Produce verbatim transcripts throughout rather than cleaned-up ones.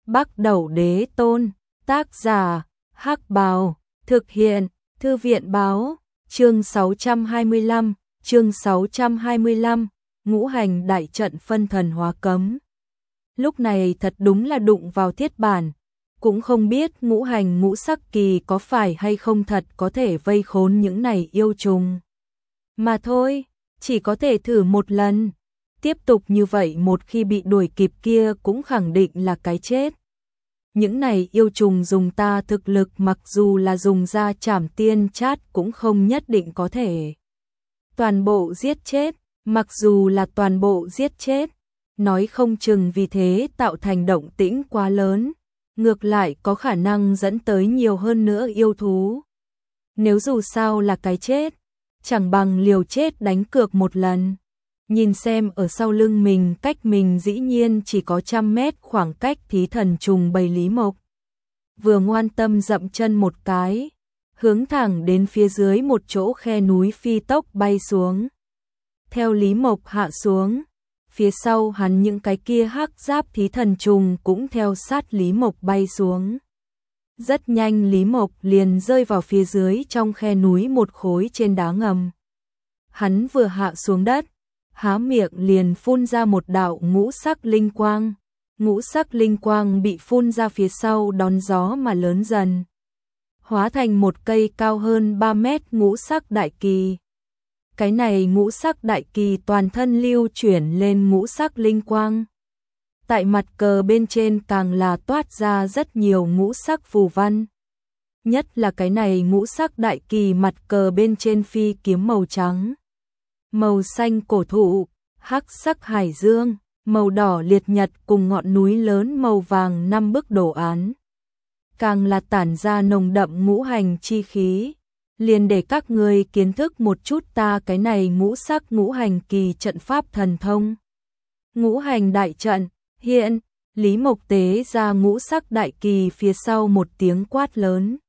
Bắc Đẩu Đế Tôn, tác giả, Hắc Bào, thực hiện, Thư viện báo, chương sáu trăm hai mươi lăm, chương sáu trăm hai mươi lăm, ngũ hành đại trận phân thần hóa cấm. Lúc này thật đúng là đụng vào thiết bản, cũng không biết ngũ hành ngũ sắc kỳ có phải hay không thật có thể vây khốn những này yêu trùng. Mà thôi, chỉ có thể thử một lần. Tiếp tục như vậy một khi bị đuổi kịp kia cũng khẳng định là cái chết. Những này yêu trùng dùng ta thực lực mặc dù là dùng ra trảm tiên chát cũng không nhất định có thể toàn bộ giết chết, mặc dù là toàn bộ giết chết, nói không chừng vì thế tạo thành động tĩnh quá lớn, ngược lại có khả năng dẫn tới nhiều hơn nữa yêu thú. Nếu dù sao là cái chết, chẳng bằng liều chết đánh cược một lần. Nhìn xem ở sau lưng mình cách mình dĩ nhiên chỉ có trăm mét khoảng cách thí thần trùng bầy Lý Mộc. Vừa ngoan tâm dậm chân một cái, hướng thẳng đến phía dưới một chỗ khe núi phi tốc bay xuống. Theo Lý Mộc hạ xuống, phía sau hắn những cái kia hắc giáp thí thần trùng cũng theo sát Lý Mộc bay xuống. Rất nhanh Lý Mộc liền rơi vào phía dưới trong khe núi một khối trên đá ngầm. Hắn vừa hạ xuống đất, há miệng liền phun ra một đạo ngũ sắc linh quang. Ngũ sắc linh quang bị phun ra phía sau đón gió mà lớn dần, hóa thành một cây cao hơn ba mét ngũ sắc đại kỳ. Cái này ngũ sắc đại kỳ toàn thân lưu chuyển lên ngũ sắc linh quang. Tại mặt cờ bên trên càng là toát ra rất nhiều ngũ sắc phù văn. Nhất là cái này ngũ sắc đại kỳ mặt cờ bên trên phi kiếm màu trắng, màu xanh cổ thụ, hắc sắc hải dương, màu đỏ liệt nhật cùng ngọn núi lớn màu vàng năm bức đồ án. Càng là tản ra nồng đậm ngũ hành chi khí, liền để các người kiến thức một chút ta cái này ngũ sắc ngũ hành kỳ trận pháp thần thông. Ngũ hành đại trận, hiện, Lý Mộc tế ra ngũ sắc đại kỳ phía sau một tiếng quát lớn.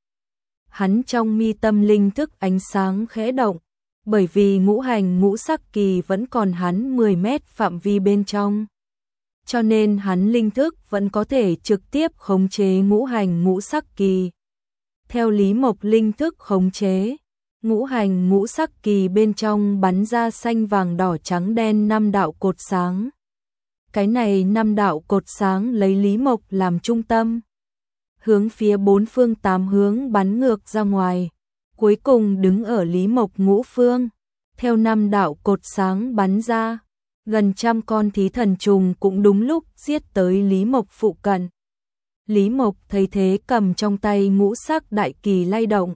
Hắn trong mi tâm linh thức ánh sáng khẽ động, bởi vì ngũ hành ngũ sắc kỳ vẫn còn hắn mười mét phạm vi bên trong. Cho nên hắn linh thức vẫn có thể trực tiếp khống chế ngũ hành ngũ sắc kỳ. Theo Lý Mộc linh thức khống chế, ngũ hành ngũ sắc kỳ bên trong bắn ra xanh vàng đỏ trắng đen năm đạo cột sáng. Cái này năm đạo cột sáng lấy Lý Mộc làm trung tâm, hướng phía bốn phương tám hướng bắn ngược ra ngoài, cuối cùng đứng ở Lý Mộc ngũ phương. Theo năm đạo cột sáng bắn ra, gần trăm con thí thần trùng cũng đúng lúc giết tới Lý Mộc phụ cận. Lý Mộc thấy thế cầm trong tay ngũ sắc đại kỳ lay động.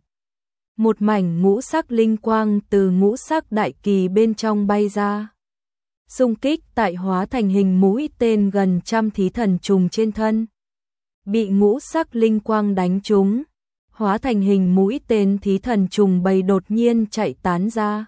Một mảnh ngũ sắc linh quang từ ngũ sắc đại kỳ bên trong bay ra, xung kích tại hóa thành hình mũi tên gần trăm thí thần trùng trên thân. Bị ngũ sắc linh quang đánh trúng, hóa thành hình mũi tên thí thần trùng bầy đột nhiên chạy tán ra,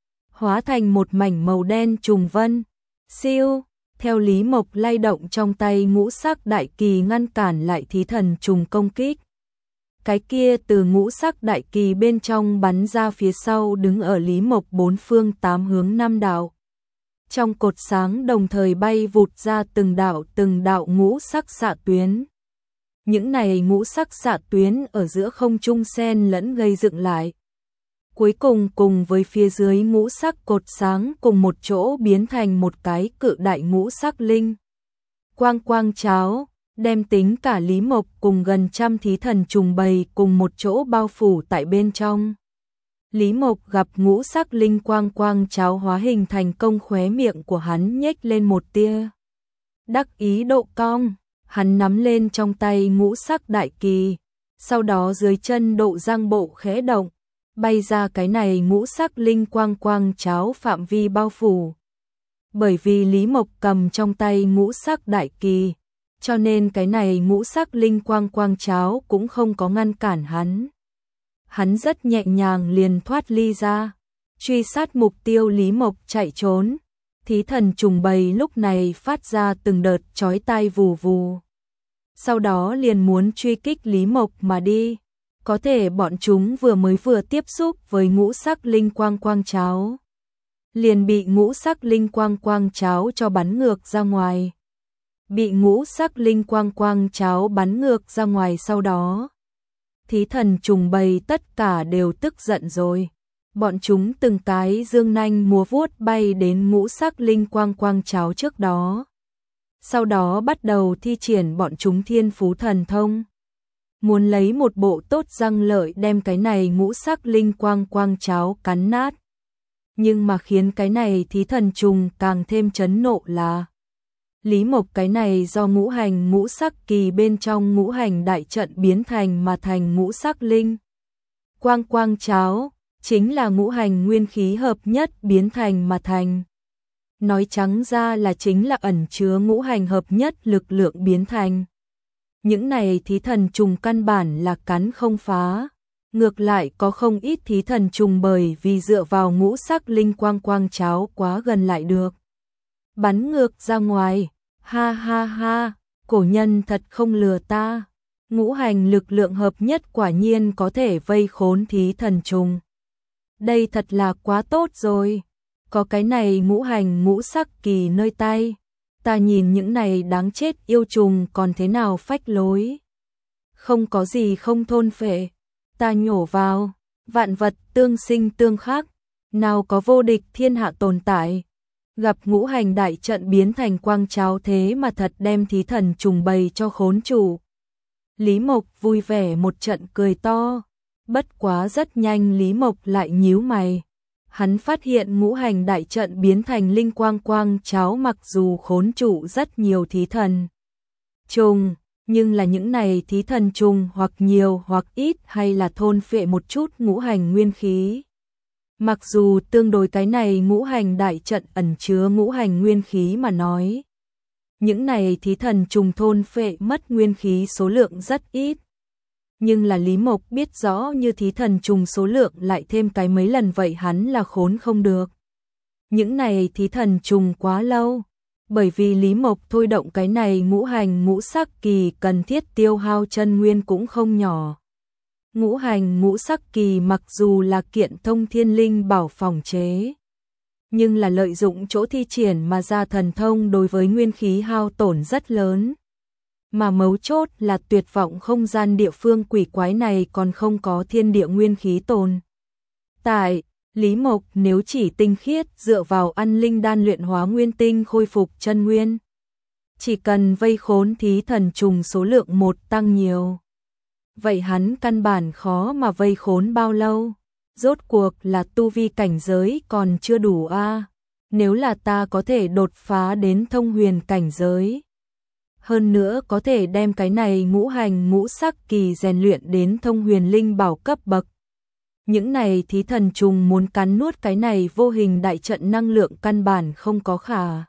hóa thành một mảnh màu đen trùng vân. Siêu, theo Lý Mộc lay động trong tay ngũ sắc đại kỳ ngăn cản lại thí thần trùng công kích. Cái kia từ ngũ sắc đại kỳ bên trong bắn ra phía sau đứng ở Lý Mộc bốn phương tám hướng năm đạo. Trong cột sáng đồng thời bay vụt ra từng đạo từng đạo ngũ sắc xạ tuyến. Những này ngũ sắc xạ tuyến ở giữa không trung xen lẫn gây dựng lại, cuối cùng cùng với phía dưới ngũ sắc cột sáng cùng một chỗ biến thành một cái cự đại ngũ sắc linh quang quang cháo, đem tính cả Lý Mộc cùng gần trăm thí thần trùng bầy cùng một chỗ bao phủ tại bên trong. Lý Mộc gặp ngũ sắc linh quang quang cháo hóa hình thành công, khóe miệng của hắn nhếch lên một tia đắc ý độ cong. Hắn nắm lên trong tay ngũ sắc đại kỳ, sau đó dưới chân độ giang bộ khẽ động, bay ra cái này ngũ sắc linh quang quang cháo phạm vi bao phủ. Bởi vì Lý Mộc cầm trong tay ngũ sắc đại kỳ, cho nên cái này ngũ sắc linh quang quang cháo cũng không có ngăn cản hắn. Hắn rất nhẹ nhàng liền thoát ly ra, truy sát mục tiêu Lý Mộc chạy trốn. Thí thần trùng bầy lúc này phát ra từng đợt chói tai vù vù. Sau đó liền muốn truy kích Lý Mộc mà đi. Có thể bọn chúng vừa mới vừa tiếp xúc với ngũ sắc linh quang quang cháo, liền bị ngũ sắc linh quang quang cháo cho bắn ngược ra ngoài. bị ngũ sắc linh quang quang cháo bắn ngược ra ngoài, sau đó thí thần trùng bầy tất cả đều tức giận rồi. Bọn chúng từng cái dương nanh múa vuốt bay đến ngũ sắc linh quang quang cháo trước đó. Sau đó bắt đầu thi triển bọn chúng thiên phú thần thông. Muốn lấy một bộ tốt răng lợi đem cái này ngũ sắc linh quang quang cháo cắn nát. Nhưng mà khiến cái này thí thần trùng càng thêm chấn nộ là Lý Mộc cái này do ngũ hành ngũ sắc kỳ bên trong ngũ hành đại trận biến thành mà thành ngũ sắc linh quang quang cháo, chính là ngũ hành nguyên khí hợp nhất biến thành mà thành. Nói trắng ra là chính là ẩn chứa ngũ hành hợp nhất lực lượng biến thành. Những này thí thần trùng căn bản là cắn không phá. Ngược lại có không ít thí thần trùng bởi vì dựa vào ngũ sắc linh quang quang cháo quá gần lại được bắn ngược ra ngoài. Ha ha ha, cổ nhân thật không lừa ta. Ngũ hành lực lượng hợp nhất quả nhiên có thể vây khốn thí thần trùng. Đây thật là quá tốt rồi. Có cái này ngũ hành ngũ sắc kỳ nơi tay, ta nhìn những này đáng chết yêu trùng còn thế nào phách lối. Không có gì không thôn phệ, ta nhổ vào, vạn vật tương sinh tương khắc, nào có vô địch thiên hạ tồn tại. Gặp ngũ hành đại trận biến thành quang cháo thế mà thật đem thí thần trùng bầy cho khốn chủ. Lý Mộc vui vẻ một trận cười to, bất quá rất nhanh Lý Mộc lại nhíu mày. Hắn phát hiện ngũ hành đại trận biến thành linh quang quang cháo mặc dù khốn trụ rất nhiều thí thần trùng, nhưng là những này thí thần trùng hoặc nhiều hoặc ít hay là thôn phệ một chút ngũ hành nguyên khí. Mặc dù tương đối cái này ngũ hành đại trận ẩn chứa ngũ hành nguyên khí mà nói, những này thí thần trùng thôn phệ mất nguyên khí số lượng rất ít. Nhưng là Lý Mộc biết rõ như thí thần trùng số lượng lại thêm cái mấy lần vậy hắn là khốn không được. Những này thí thần trùng quá lâu, bởi vì Lý Mộc thôi động cái này ngũ hành ngũ sắc kỳ cần thiết tiêu hao chân nguyên cũng không nhỏ. Ngũ hành ngũ sắc kỳ mặc dù là kiện thông thiên linh bảo phòng chế, nhưng là lợi dụng chỗ thi triển mà ra thần thông đối với nguyên khí hao tổn rất lớn. Mà mấu chốt là tuyệt vọng không gian địa phương quỷ quái này còn không có thiên địa nguyên khí tồn tại. Lý Mộc nếu chỉ tinh khiết dựa vào ăn linh đan luyện hóa nguyên tinh khôi phục chân nguyên, chỉ cần vây khốn thí thần trùng số lượng một tăng nhiều, vậy hắn căn bản khó mà vây khốn bao lâu. Rốt cuộc là tu vi cảnh giới còn chưa đủ a. À? Nếu là ta có thể đột phá đến thông huyền cảnh giới, hơn nữa có thể đem cái này ngũ hành ngũ sắc kỳ rèn luyện đến thông huyền linh bảo cấp bậc. Những này thí thần trùng muốn cắn nuốt cái này vô hình đại trận năng lượng căn bản không có khả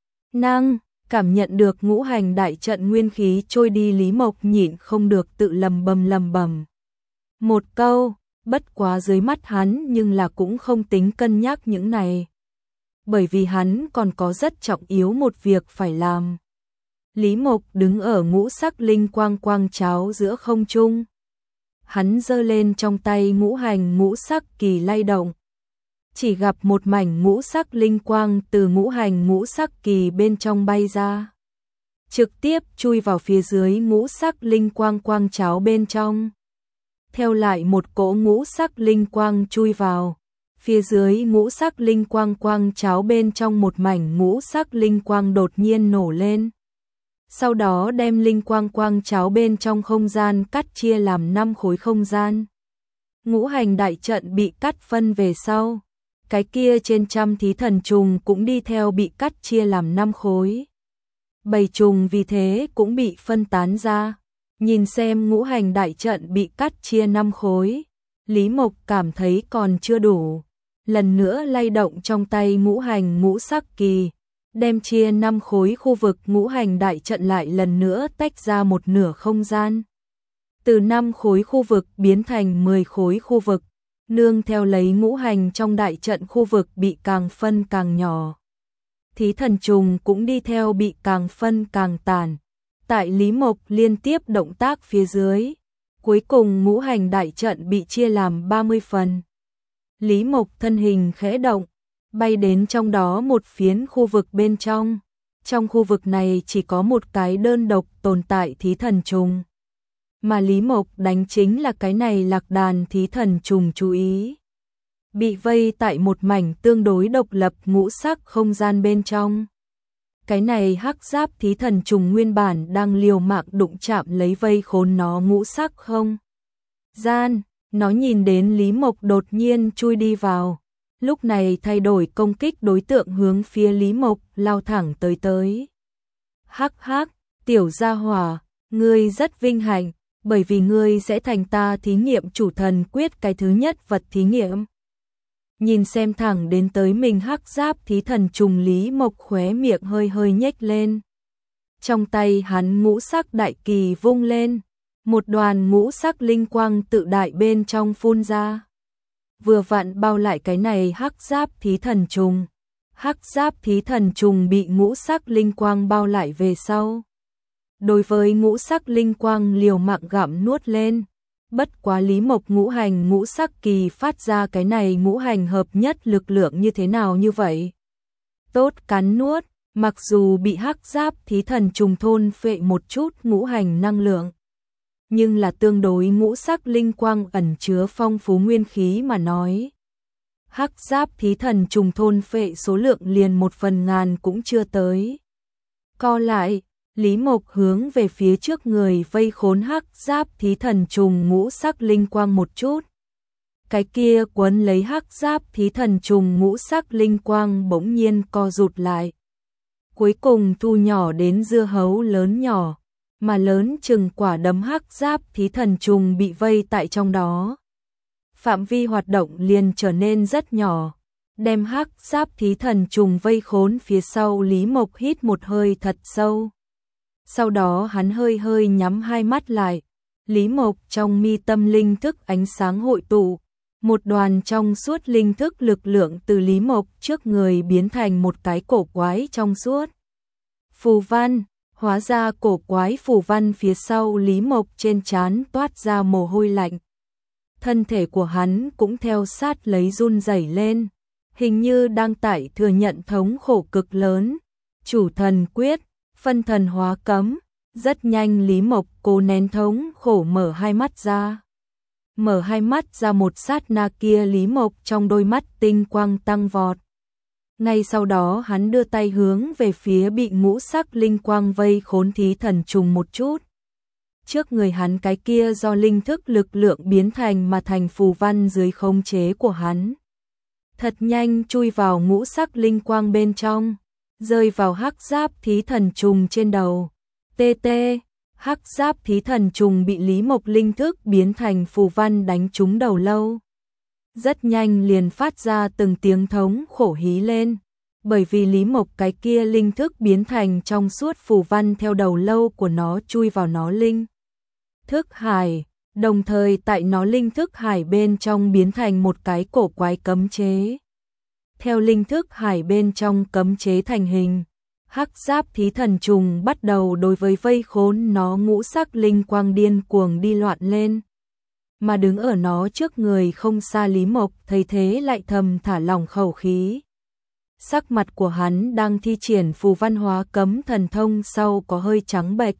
năng. Cảm nhận được ngũ hành đại trận nguyên khí trôi đi, Lý Mộc nhịn không được tự lầm bầm lầm bầm một câu, bất quá dưới mắt hắn nhưng là cũng không tính cân nhắc những này. Bởi vì hắn còn có rất trọng yếu một việc phải làm. Lý Mộc đứng ở ngũ sắc linh quang quang cháo giữa không trung. Hắn giơ lên trong tay ngũ hành ngũ sắc kỳ lay động. Chỉ gặp một mảnh ngũ sắc linh quang từ ngũ hành ngũ sắc kỳ bên trong bay ra, trực tiếp chui vào phía dưới ngũ sắc linh quang quang cháo bên trong. Theo lại một cỗ ngũ sắc linh quang chui vào, phía dưới ngũ sắc linh quang quang cháo bên trong một mảnh ngũ sắc linh quang đột nhiên nổ lên. Sau đó đem linh quang quang cháo bên trong không gian cắt chia làm năm khối không gian. Ngũ hành đại trận bị cắt phân về sau, cái kia trên trăm thí thần trùng cũng đi theo bị cắt chia làm năm khối. Bầy trùng vì thế cũng bị phân tán ra. Nhìn xem ngũ hành đại trận bị cắt chia năm khối, Lý Mộc cảm thấy còn chưa đủ. Lần nữa lay động trong tay ngũ hành ngũ sắc kỳ, đem chia năm khối khu vực ngũ hành đại trận lại lần nữa tách ra một nửa không gian. Từ năm khối khu vực biến thành mười khối khu vực, nương theo lấy ngũ hành trong đại trận khu vực bị càng phân càng nhỏ. Thí thần trùng cũng đi theo bị càng phân càng tàn. Tại Lý Mộc liên tiếp động tác phía dưới, cuối cùng ngũ hành đại trận bị chia làm ba mươi phần. Lý Mộc thân hình khẽ động, bay đến trong đó một phiến khu vực bên trong. Trong khu vực này chỉ có một cái đơn độc tồn tại thí thần trùng. Mà Lý Mộc đánh chính là cái này lạc đàn thí thần trùng chú ý. Bị vây tại một mảnh tương đối độc lập ngũ sắc không gian bên trong. Cái này hắc giáp thí thần trùng nguyên bản đang liều mạng đụng chạm lấy vây khốn nó ngũ sắc không gian. Nó nhìn đến Lý Mộc đột nhiên chui đi vào. Lúc này thay đổi công kích đối tượng hướng phía Lý Mộc lao thẳng tới tới. Hắc hắc, tiểu gia hỏa, ngươi rất vinh hạnh, bởi vì ngươi sẽ thành ta thí nghiệm chủ thần quyết cái thứ nhất vật thí nghiệm. Nhìn xem thẳng đến tới mình hắc giáp thí thần trùng Lý Mộc khóe miệng hơi hơi nhếch lên. Trong tay hắn ngũ sắc đại kỳ vung lên, một đoàn ngũ sắc linh quang tự đại bên trong phun ra. Vừa vặn bao lại cái này hắc giáp thí thần trùng. Hắc giáp thí thần trùng bị ngũ sắc linh quang bao lại về sau. Đối với ngũ sắc linh quang liều mạng gặm nuốt lên. Bất quá Lý Mộc ngũ hành ngũ sắc kỳ phát ra cái này ngũ hành hợp nhất lực lượng như thế nào như vậy. Tốt cắn nuốt, mặc dù bị hắc giáp thí thần trùng thôn phệ một chút ngũ hành năng lượng. Nhưng là tương đối ngũ sắc linh quang ẩn chứa phong phú nguyên khí mà nói. Hắc giáp thí thần trùng thôn phệ số lượng liền một phần ngàn cũng chưa tới. Co lại, Lý Mộc hướng về phía trước người vây khốn hắc giáp thí thần trùng ngũ sắc linh quang một chút. Cái kia quấn lấy hắc giáp thí thần trùng ngũ sắc linh quang bỗng nhiên co rụt lại. Cuối cùng thu nhỏ đến dưa hấu lớn nhỏ, mà lớn chừng quả đấm hắc giáp thí thần trùng bị vây tại trong đó. Phạm vi hoạt động liền trở nên rất nhỏ, đem hắc giáp thí thần trùng vây khốn phía sau. Lý Mộc hít một hơi thật sâu. Sau đó hắn hơi hơi nhắm hai mắt lại. Lý Mộc trong mi tâm linh thức ánh sáng hội tụ, một đoàn trong suốt linh thức lực lượng từ Lý Mộc trước người biến thành một cái cổ quái trong suốt phù văn. Hóa ra cổ quái phù văn phía sau Lý Mộc trên trán toát ra mồ hôi lạnh. Thân thể của hắn cũng theo sát lấy run rẩy lên, hình như đang tại thừa nhận thống khổ cực lớn. Chủ thần quyết, phân thần hóa cấm. Rất nhanh Lý Mộc cố nén thống khổ mở hai mắt ra. Mở hai mắt ra một sát na kia Lý Mộc trong đôi mắt tinh quang tăng vọt. Ngay sau đó hắn đưa tay hướng về phía bị ngũ sắc linh quang vây khốn thí thần trùng một chút. Trước người hắn cái kia do linh thức lực lượng biến thành mà thành phù văn dưới khống chế của hắn. Thật nhanh chui vào ngũ sắc linh quang bên trong, rơi vào hắc giáp thí thần trùng trên đầu. Tê tê, hắc giáp thí thần trùng bị Lý Mộc linh thức biến thành phù văn đánh trúng đầu lâu. Rất nhanh liền phát ra từng tiếng thống khổ hí lên, bởi vì Lý Mộc cái kia linh thức biến thành trong suốt phù văn theo đầu lâu của nó chui vào nó linh thức hải, đồng thời tại nó linh thức hải bên trong biến thành một cái cổ quái cấm chế. Theo linh thức hải bên trong cấm chế thành hình, hắc giáp thí thần trùng bắt đầu đối với vây khốn nó ngũ sắc linh quang điên cuồng đi loạn lên. Mà đứng ở nó trước người không xa Lý Mộc thấy thế lại thầm thả lỏng khẩu khí. Sắc mặt của hắn đang thi triển phù văn hóa cấm thần thông sau có hơi trắng bệch,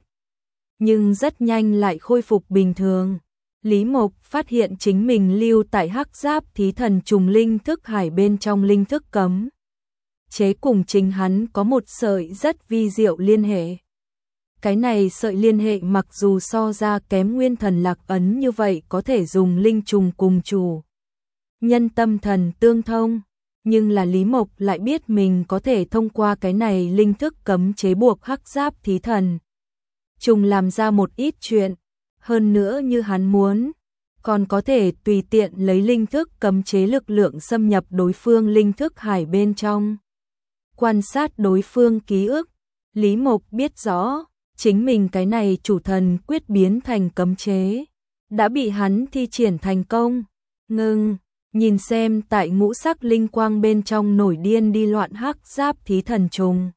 nhưng rất nhanh lại khôi phục bình thường. Lý Mộc phát hiện chính mình lưu tại hắc giáp thí thần trùng linh thức hải bên trong linh thức cấm chế cùng chính hắn có một sợi rất vi diệu liên hệ. Cái này sợi liên hệ mặc dù so ra kém nguyên thần lạc ấn như vậy có thể dùng linh trùng cùng chủ nhân tâm thần tương thông, nhưng là Lý Mộc lại biết mình có thể thông qua cái này linh thức cấm chế buộc hắc giáp thí thần trùng làm ra một ít chuyện, hơn nữa như hắn muốn, còn có thể tùy tiện lấy linh thức cấm chế lực lượng xâm nhập đối phương linh thức hải bên trong. Quan sát đối phương ký ức, Lý Mộc biết rõ, chính mình cái này chủ thần quyết biến thành cấm chế, đã bị hắn thi triển thành công. Ngưng, nhìn xem tại ngũ sắc linh quang bên trong nổi điên đi loạn hắc giáp thí thần trùng.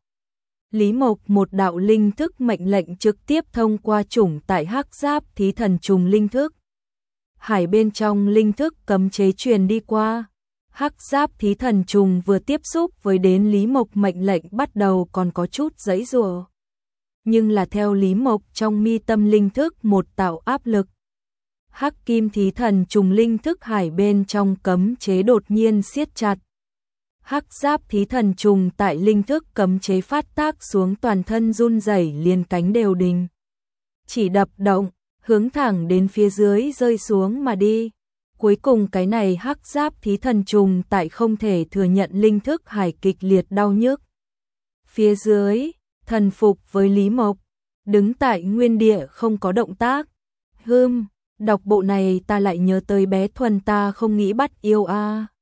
Lý Mộc một đạo linh thức mệnh lệnh trực tiếp thông qua chủng tại hắc giáp thí thần trùng linh thức. Hải bên trong linh thức cấm chế truyền đi qua. Hắc giáp thí thần trùng vừa tiếp xúc với đến Lý Mộc mệnh lệnh bắt đầu còn có chút giãy giụa. Nhưng là theo Lý Mộc trong mi tâm linh thức một tạo áp lực. Hắc kim thí thần trùng linh thức hải bên trong cấm chế đột nhiên siết chặt. Hắc giáp thí thần trùng tại linh thức cấm chế phát tác xuống toàn thân run rẩy liền cánh đều đình. Chỉ đập động, hướng thẳng đến phía dưới rơi xuống mà đi. Cuối cùng cái này hắc giáp thí thần trùng tại không thể thừa nhận linh thức hải kịch liệt đau nhức. Phía dưới, thần phục với Lý Mộc, đứng tại nguyên địa không có động tác. Hừm, đọc bộ này ta lại nhớ tới bé Thuần ta không nghĩ bắt yêu a. À.